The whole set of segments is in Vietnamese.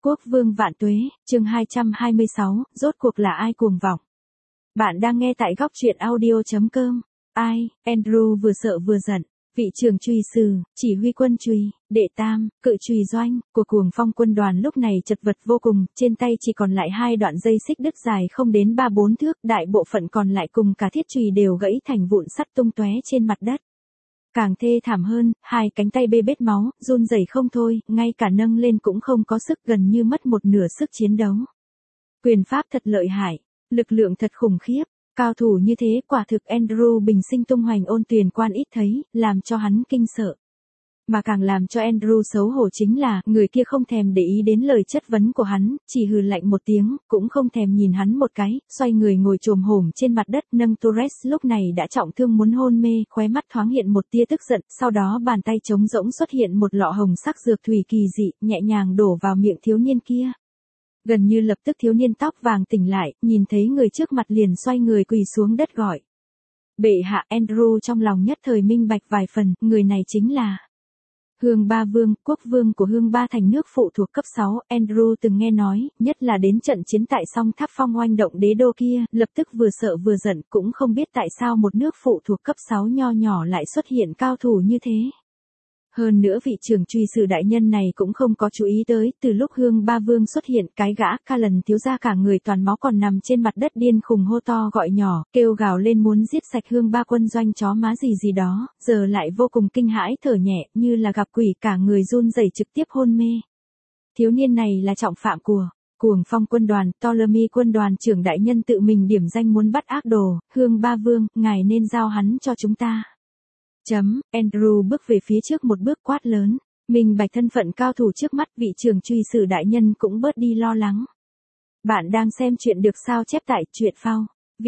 Quốc vương vạn tuế, chương 226, rốt cuộc là ai cuồng vọng? Bạn đang nghe tại góc truyện audio.com. Ai, Andrew vừa sợ vừa giận. Vị trưởng chùy sử, chỉ huy quân chùy, đệ tam, cự chùy doanh của Cuồng Phong quân đoàn lúc này chật vật vô cùng, trên tay chỉ còn lại 2 đoạn dây xích đứt dài không đến 3-4 thước, đại bộ phận còn lại cùng cả thiết chùy đều gãy thành vụn sắt tung tóe trên mặt đất. Càng thê thảm hơn, 2 cánh tay bê bết máu, run rẩy không thôi, ngay cả nâng lên cũng không có sức, gần như mất một nửa sức chiến đấu. Quyền pháp thật lợi hại, lực lượng thật khủng khiếp, cao thủ như thế quả thực Andrew bình sinh tung hoành ôn tuyền quan ít thấy, làm cho hắn kinh sợ. Mà càng làm cho Andrew xấu hổ chính là, người kia không thèm để ý đến lời chất vấn của hắn, chỉ hừ lạnh một tiếng, cũng không thèm nhìn hắn một cái, xoay người ngồi chồm hổm trên mặt đất, nâng Torres lúc này đã trọng thương muốn hôn mê, khóe mắt thoáng hiện một tia tức giận, sau đó bàn tay trống rỗng xuất hiện một lọ hồng sắc dược thủy kỳ dị, nhẹ nhàng đổ vào miệng thiếu niên kia. Gần như lập tức thiếu niên tóc vàng tỉnh lại, nhìn thấy người trước mặt liền xoay người quỳ xuống đất gọi. Bệ hạ. Andrew trong lòng nhất thời minh bạch vài phần, người này chính là Hương Ba Vương, quốc vương của Hương Ba thành nước phụ thuộc cấp 6, Andrew từng nghe nói, nhất là đến trận chiến tại Song Tháp Phong oanh động đế đô kia, lập tức vừa sợ vừa giận, cũng không biết tại sao một nước phụ thuộc cấp 6 nho nhỏ lại xuất hiện cao thủ như thế. Hơn nữa vị trưởng chùy sử đại nhân này cũng không có chú ý tới, từ lúc Hương Ba Vương xuất hiện, cái gã Callan thiếu gia cả người toàn máu còn nằm trên mặt đất điên khùng hô to gọi nhỏ, kêu gào lên muốn giết sạch Hương Ba quân doanh chó má gì đó, giờ lại vô cùng kinh hãi thở nhẹ, như là gặp quỷ, cả người run rẩy trực tiếp hôn mê. Thiếu niên này là trọng phạm của Cuồng Phong quân đoàn, Ptolemy quân đoàn trưởng đại nhân tự mình điểm danh muốn bắt ác đồ, Hương Ba Vương, ngài nên giao hắn cho chúng ta. Andrew bước về phía trước một bước quát lớn, minh bạch thân phận cao thủ trước mắt, vị trưởng chùy sử đại nhân cũng bớt đi lo lắng. Bạn đang xem chuyện được sao chép tại truyện phao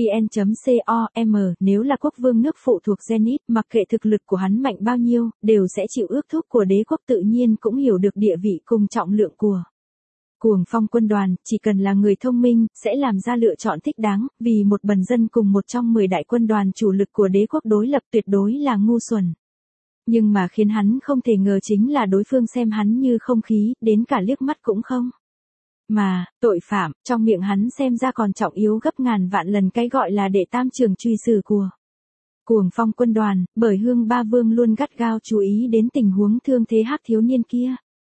vn.com, nếu là quốc vương nước phụ thuộc Zenith, mặc kệ thực lực của hắn mạnh bao nhiêu, đều sẽ chịu ước thúc của đế quốc, tự nhiên cũng hiểu được địa vị cùng trọng lượng của Cuồng Phong quân đoàn, chỉ cần là người thông minh, sẽ làm ra lựa chọn thích đáng, vì một bần dân cùng một trong 10 đại quân đoàn chủ lực của đế quốc đối lập tuyệt đối là ngu xuẩn. Nhưng mà khiến hắn không thể ngờ chính là đối phương xem hắn như không khí, đến cả liếc mắt cũng không. Mà, tội phạm, trong miệng hắn xem ra còn trọng yếu gấp ngàn vạn lần cái gọi là đệ tam trưởng chùy sử của Cuồng Phong quân đoàn, bởi Hương Ba Vương luôn gắt gao chú ý đến tình huống thương thế hắc thiếu niên kia.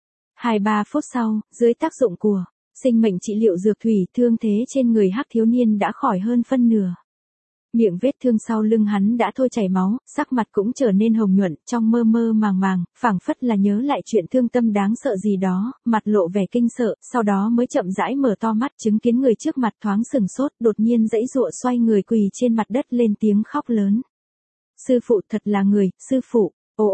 2-3 phút sau, dưới tác dụng của sinh mệnh trị liệu dược thủy, thương thế trên người hắc thiếu niên đã khỏi hơn phân nửa. Miệng vết thương sau lưng hắn đã thôi chảy máu, sắc mặt cũng trở nên hồng nhuận, trong mơ mơ màng màng, phảng phất là nhớ lại chuyện thương tâm đáng sợ gì đó, mặt lộ vẻ kinh sợ, sau đó mới chậm rãi mở to mắt, chứng kiến người trước mặt thoáng sừng sốt, đột nhiên giãy giụa xoay người quỳ trên mặt đất lên tiếng khóc lớn. Sư phụ thật là người, sư phụ.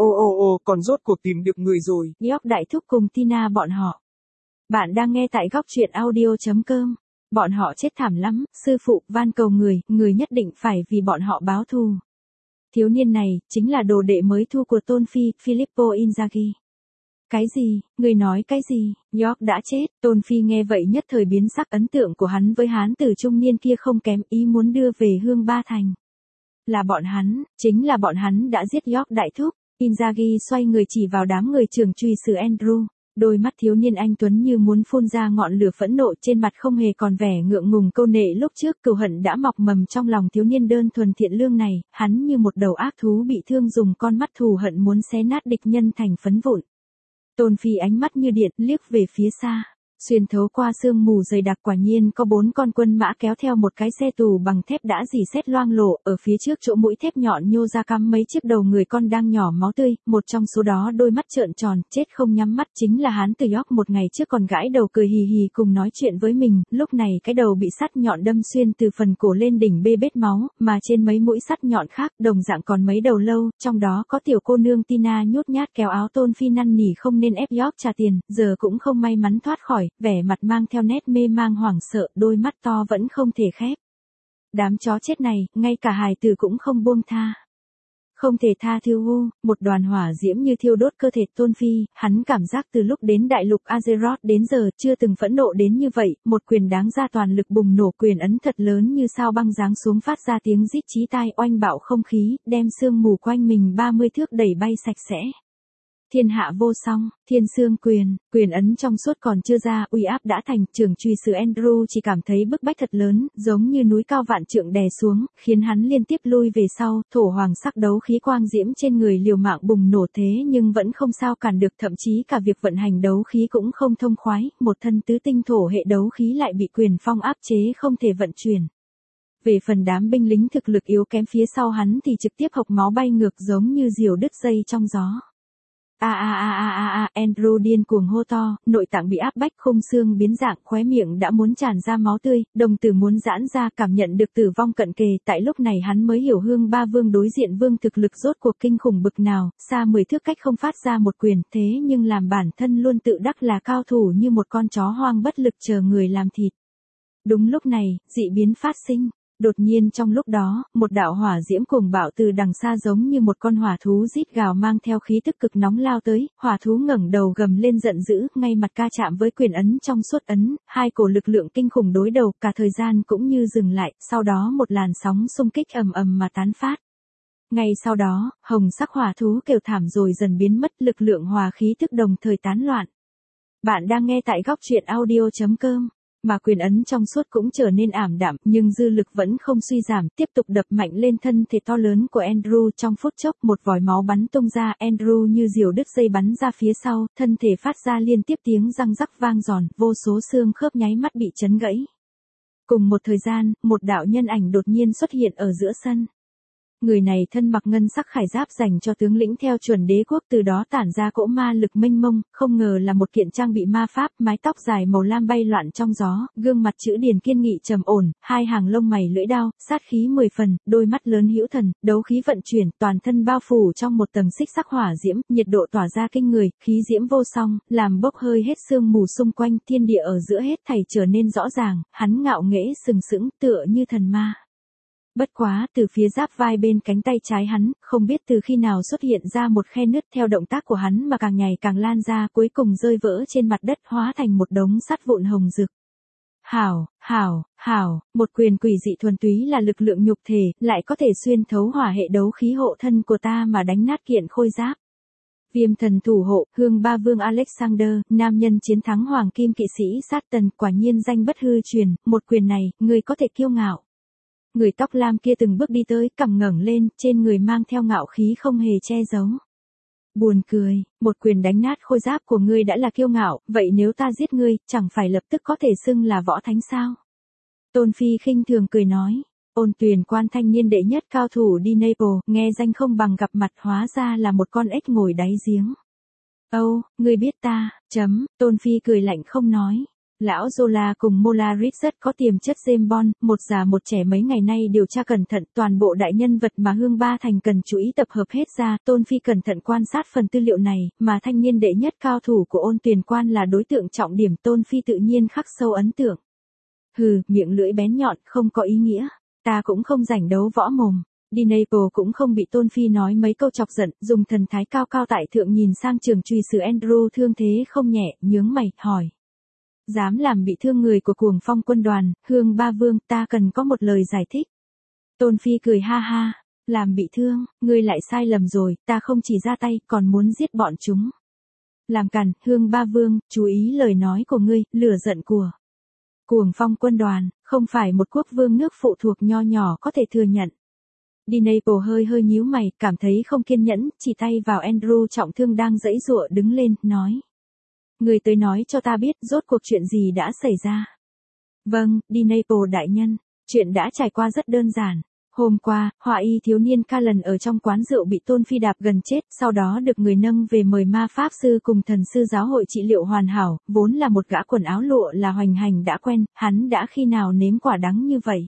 Còn rốt cuộc tìm được người rồi. York đại thúc cùng Tina bọn họ. Bạn đang nghe tại góc truyện audio.com. Bọn họ chết thảm lắm, sư phụ, van cầu người nhất định phải vì bọn họ báo thù. Thiếu niên này, chính là đồ đệ mới thu của Tôn Phi, Filippo Inzaghi. Cái gì, người nói cái gì, York đã chết, Tôn Phi nghe vậy nhất thời biến sắc, ấn tượng của hắn với hán tử trung niên kia không kém, ý muốn đưa về Hương Ba thành. Là bọn hắn, chính là bọn hắn đã giết York đại thúc. Inzaghi xoay người chỉ vào đám người trưởng chùy sử Andrew, đôi mắt thiếu niên anh tuấn như muốn phun ra ngọn lửa phẫn nộ, trên mặt không hề còn vẻ ngượng ngùng câu nệ lúc trước, cừu hận đã mọc mầm trong lòng thiếu niên đơn thuần thiện lương này, hắn như một đầu ác thú bị thương dùng con mắt thù hận muốn xé nát địch nhân thành phấn vụn. Tôn Phi ánh mắt như điện liếc về phía xa. Xuyên thấu qua sương mù dày đặc, quả nhiên có 4 con quân mã kéo theo một cái xe tù bằng thép đã rỉ sét loang lổ, ở phía trước chỗ mũi thép nhọn nhô ra cắm mấy chiếc đầu người con đang nhỏ máu tươi, một trong số đó đôi mắt trợn tròn, chết không nhắm mắt, chính là hán tử York một ngày trước còn gãi đầu cười hì hì cùng nói chuyện với mình, lúc này cái đầu bị sắt nhọn đâm xuyên từ phần cổ lên đỉnh bê bết máu, mà trên mấy mũi sắt nhọn khác, đồng dạng còn mấy đầu lâu, trong đó có tiểu cô nương Tina nhút nhát kéo áo Tôn Phi năn nỉ không nên ép York trả tiền, giờ cũng không may mắn thoát khỏi, vẻ mặt mang theo nét mê mang hoảng sợ, đôi mắt to vẫn không thể khép. Đám chó chết này, ngay cả hài tử cũng không buông tha. Không thể tha thứ. Một đoàn hỏa diễm như thiêu đốt cơ thể Tôn Phi, hắn cảm giác từ lúc đến đại lục Azeroth đến giờ chưa từng phẫn nộ đến như vậy, một quyền đáng ra toàn lực bùng nổ, quyền ấn thật lớn như sao băng giáng xuống phát ra tiếng rít chí tai, oanh bạo không khí, đem sương mù quanh mình 30 thước đẩy bay sạch sẽ. Thiên hạ vô song, thiên xương quyền, quyền ấn trong suốt còn chưa ra, uy áp đã thành, trưởng chùy sử Andrew chỉ cảm thấy bức bách thật lớn, giống như núi cao vạn trượng đè xuống, khiến hắn liên tiếp lui về sau, thổ hoàng sắc đấu khí quang diễm trên người liều mạng bùng nổ thế nhưng vẫn không sao cản được, thậm chí cả việc vận hành đấu khí cũng không thông khoái, một thân tứ tinh thổ hệ đấu khí lại bị quyền phong áp chế không thể vận chuyển. Về phần đám binh lính thực lực yếu kém phía sau hắn thì trực tiếp hộc máu bay ngược giống như diều đứt dây trong gió. Andrew điên cuồng hô to, nội tạng bị áp bách, khung xương biến dạng, khóe miệng đã muốn tràn ra máu tươi, đồng tử muốn giãn ra, cảm nhận được tử vong cận kề, tại lúc này hắn mới hiểu Hương Ba Vương đối diện vương thực lực rốt cuộc kinh khủng bực nào, xa 10 thước cách không phát ra một quyền, thế nhưng làm bản thân luôn tự đắc là cao thủ như một con chó hoang bất lực chờ người làm thịt. Đúng lúc này, dị biến phát sinh. Đột nhiên trong lúc đó, một đạo hỏa diễm cuồng bạo từ đằng xa giống như một con hỏa thú rít gào mang theo khí tức cực nóng lao tới, hỏa thú ngẩng đầu gầm lên giận dữ, ngay mặt ca chạm với quyền ấn trong suốt ấn, hai cổ lực lượng kinh khủng đối đầu, cả thời gian cũng như dừng lại, sau đó một làn sóng xung kích ầm ầm mà tán phát. Ngay sau đó, hồng sắc hỏa thú kêu thảm rồi dần biến mất, lực lượng hòa khí tức đồng thời tán loạn. Bạn đang nghe tại góc truyện audio.com. Mà quyền ấn trong suốt cũng trở nên ảm đạm, nhưng dư lực vẫn không suy giảm, tiếp tục đập mạnh lên thân thể to lớn của Andrew. Trong phút chốc một vòi máu bắn tung ra, Andrew như diều đứt dây bắn ra phía sau, thân thể phát ra liên tiếp tiếng răng rắc vang giòn, vô số xương khớp nháy mắt bị chấn gãy. Cùng một thời gian, một đạo nhân ảnh đột nhiên xuất hiện ở giữa sân. Người này thân mặc ngân sắc khải giáp dành cho tướng lĩnh theo chuẩn đế quốc, từ đó tản ra cỗ ma lực mênh mông, không ngờ là một kiện trang bị ma pháp, mái tóc dài màu lam bay loạn trong gió, gương mặt chữ điền kiên nghị trầm ổn, hai hàng lông mày lưỡi đao, sát khí 10 phần, đôi mắt lớn hữu thần, đấu khí vận chuyển, toàn thân bao phủ trong một tầng xích sắc hỏa diễm, nhiệt độ tỏa ra kinh người, khí diễm vô song, làm bốc hơi hết sương mù xung quanh, thiên địa ở giữa hết thảy trở nên rõ ràng, hắn ngạo nghễ sừng sững, tựa như thần ma. Bất quá, từ phía giáp vai bên cánh tay trái hắn, không biết từ khi nào xuất hiện ra một khe nứt, theo động tác của hắn mà càng ngày càng lan ra, cuối cùng rơi vỡ trên mặt đất, hóa thành một đống sắt vụn hồng rực. Hảo, một quyền quỷ dị thuần túy là lực lượng nhục thể, lại có thể xuyên thấu hỏa hệ đấu khí hộ thân của ta mà đánh nát kiện khôi giáp. Viêm thần thủ hộ, Hương Ba Vương Alexander, nam nhân chiến thắng hoàng kim kỵ sĩ sát tần, quả nhiên danh bất hư truyền, một quyền này, người có thể kiêu ngạo. Người tóc lam kia từng bước đi tới, cằm ngẩng lên, trên người mang theo ngạo khí không hề che giấu. Buồn cười, một quyền đánh nát khôi giáp của ngươi đã là kiêu ngạo, vậy nếu ta giết ngươi, chẳng phải lập tức có thể xưng là võ thánh sao? Tôn Phi khinh thường cười nói, Ôn Tuyền Quan thanh niên đệ nhất cao thủ đi Naples, nghe danh không bằng gặp mặt, hóa ra là một con ếch ngồi đáy giếng. Âu, ngươi biết ta, Tôn Phi cười lạnh không nói. Lão Zola cùng Molaris rất có tiềm chất James Bond, một già một trẻ mấy ngày nay điều tra cẩn thận toàn bộ đại nhân vật mà Hương Ba Thành cần chú ý tập hợp hết ra, Tôn Phi cẩn thận quan sát phần tư liệu này, mà thanh niên đệ nhất cao thủ của Ôn Tuyền Quan là đối tượng trọng điểm, Tôn Phi tự nhiên khắc sâu ấn tượng. Hừ, miệng lưỡi bén nhọn, không có ý nghĩa, ta cũng không rảnh đấu võ mồm. Đi Naples cũng không bị Tôn Phi nói mấy câu chọc giận, dùng thần thái cao cao tại thượng nhìn sang trường chùy sử Andrew thương thế không nhẹ, nhướng mày, hỏi. Dám làm bị thương người của Cuồng Phong quân đoàn, Hương Ba Vương, ta cần có một lời giải thích. Tôn Phi cười ha ha, làm bị thương, ngươi lại sai lầm rồi, ta không chỉ ra tay, còn muốn giết bọn chúng. Làm càn, Hương Ba Vương, chú ý lời nói của ngươi, lửa giận của Cuồng Phong quân đoàn, không phải một quốc vương nước phụ thuộc nho nhỏ có thể thừa nhận. Đi Naples hơi nhíu mày, cảm thấy không kiên nhẫn, chỉ tay vào Andrew trọng thương đang giãy giụa đứng lên, nói. Người tới nói cho ta biết rốt cuộc chuyện gì đã xảy ra. Vâng, đi Naples đại nhân, chuyện đã trải qua rất đơn giản. Hôm qua, họa y thiếu niên Callan ở trong quán rượu bị Tôn Phi đạp gần chết, sau đó được người nâng về mời ma pháp sư cùng thần sư giáo hội trị liệu hoàn hảo, vốn là một gã quần áo lụa là hoành hành đã quen, hắn đã khi nào nếm quả đắng như vậy.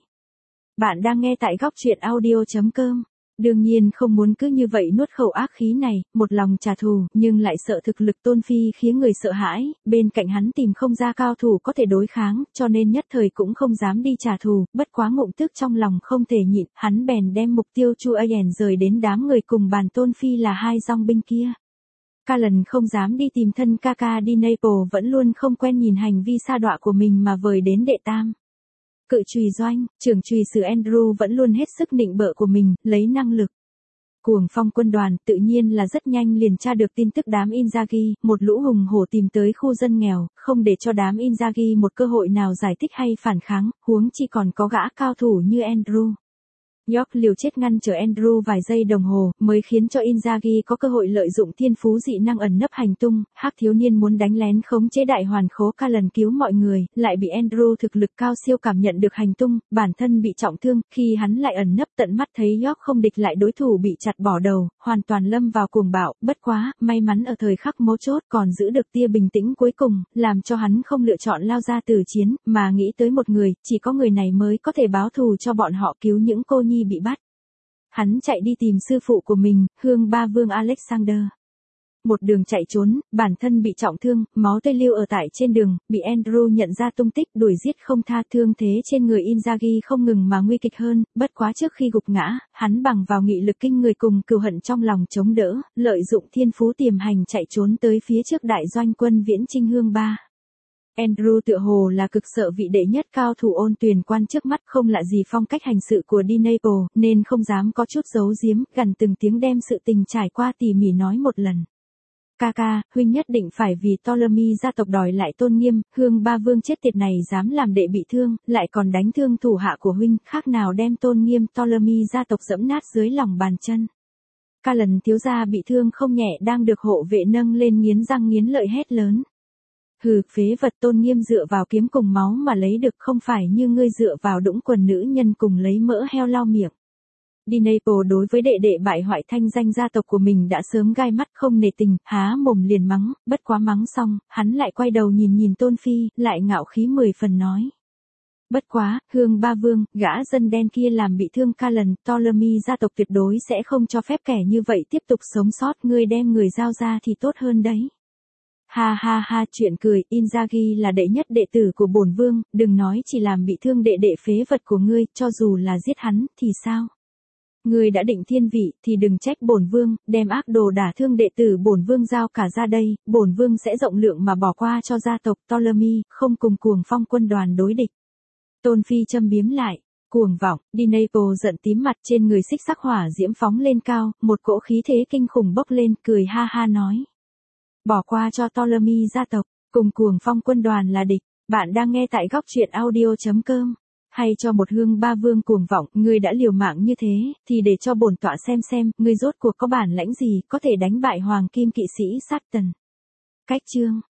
Bạn đang nghe tại góc truyện audio.com. Đương nhiên không muốn cứ như vậy nuốt khẩu ác khí này, một lòng trả thù, nhưng lại sợ thực lực Tôn Phi khiến người sợ hãi, bên cạnh hắn tìm không ra cao thủ có thể đối kháng, cho nên nhất thời cũng không dám đi trả thù, bất quá ngụm tức trong lòng không thể nhịn, hắn bèn đem mục tiêu Chu Ayen rời đến đám người cùng bàn Tôn Phi là hai dòng binh kia. Callan không dám đi tìm thân ca ca đi Naples, vẫn luôn không quen nhìn hành vi sa đọa của mình mà vời đến đệ tam. Cự chùy doanh, trưởng chùy sử Andrew vẫn luôn hết sức nịnh bợ của mình, lấy năng lực Cuồng phong quân đoàn tự nhiên là rất nhanh liền tra được tin tức đám Inzaghi, một lũ hùng hổ tìm tới khu dân nghèo, không để cho đám Inzaghi một cơ hội nào giải thích hay phản kháng, huống chi còn có gã cao thủ như Andrew. York liều chết ngăn trở Andrew vài giây đồng hồ, mới khiến cho Inzaghi có cơ hội lợi dụng thiên phú dị năng ẩn nấp hành tung. Hắc thiếu niên muốn đánh lén khống chế đại hoàn khố Callan cứu mọi người, lại bị Andrew thực lực cao siêu cảm nhận được hành tung, bản thân bị trọng thương, khi hắn lại ẩn nấp tận mắt thấy York không địch lại đối thủ bị chặt bỏ đầu, hoàn toàn lâm vào cuồng bạo. Bất quá, may mắn ở thời khắc mấu chốt còn giữ được tia bình tĩnh cuối cùng, làm cho hắn không lựa chọn lao ra từ chiến, mà nghĩ tới một người, chỉ có người này mới có thể báo thù cho bọn họ cứu những cô nhi bị bắt. Hắn chạy đi tìm sư phụ của mình, Hương Ba Vương Alexander. Một đường chạy trốn, bản thân bị trọng thương, máu tươi lưu ở tại trên đường, bị Andrew nhận ra tung tích, đuổi giết không tha. Thương thế trên người Inzaghi không ngừng mà nguy kịch hơn, bất quá trước khi gục ngã, hắn bằng vào nghị lực kinh người cùng cừu hận trong lòng chống đỡ, lợi dụng thiên phú tiềm hành chạy trốn tới phía trước đại doanh quân viễn chinh Hương Ba. Andrew tựa hồ là cực sợ vị đệ nhất cao thủ Ôn Tuyền Quan trước mắt, không lạ gì phong cách hành sự của Dinapo, nên không dám có chút giấu giếm, gần từng tiếng đem sự tình trải qua tỉ mỉ nói một lần. Ca, huynh nhất định phải vì Ptolemy gia tộc đòi lại tôn nghiêm, Hương Ba Vương chết tiệt này dám làm đệ bị thương, lại còn đánh thương thủ hạ của huynh, khác nào đem tôn nghiêm Ptolemy gia tộc dẫm nát dưới lòng bàn chân. Callan thiếu gia bị thương không nhẹ đang được hộ vệ nâng lên nghiến răng nghiến lợi hét lớn. Hừ, phế vật, tôn nghiêm dựa vào kiếm cùng máu mà lấy được, không phải như ngươi dựa vào đũng quần nữ nhân cùng lấy mỡ heo lau miệng. Dinapo đối với đệ đệ bại hoại thanh danh gia tộc của mình đã sớm gai mắt không nể tình, há mồm liền mắng, bất quá mắng xong, hắn lại quay đầu nhìn Tôn Phi, lại ngạo khí 10 phần nói. Bất quá, Hương Ba Vương, gã dân đen kia làm bị thương Callan, Ptolemy gia tộc tuyệt đối sẽ không cho phép kẻ như vậy tiếp tục sống sót, ngươi đem người giao ra thì tốt hơn đấy. Ha, chuyện cười, Inzaghi là đệ nhất đệ tử của bổn vương, đừng nói chỉ làm bị thương đệ đệ phế vật của ngươi, cho dù là giết hắn, thì sao? Ngươi đã định thiên vị, thì đừng trách bổn vương, đem ác đồ đả thương đệ tử bổn vương giao cả ra đây, bổn vương sẽ rộng lượng mà bỏ qua cho gia tộc Ptolemy, không cùng cuồng phong quân đoàn đối địch. Tôn Phi châm biếm lại. Cuồng vọng, Dinapo giận tím mặt, trên người xích sắc hỏa diễm phóng lên cao, một cỗ khí thế kinh khủng bốc lên, cười ha nói. Bỏ qua cho Ptolemy gia tộc, cùng cuồng phong quân đoàn là địch. Bạn đang nghe tại góc truyện audio.com. Hay cho một Hương Ba Vương cuồng vọng, ngươi đã liều mạng như thế, thì để cho bổn tọa xem, ngươi rốt cuộc có bản lãnh gì, có thể đánh bại Hoàng Kim Kỵ sĩ Satan. Cách chương.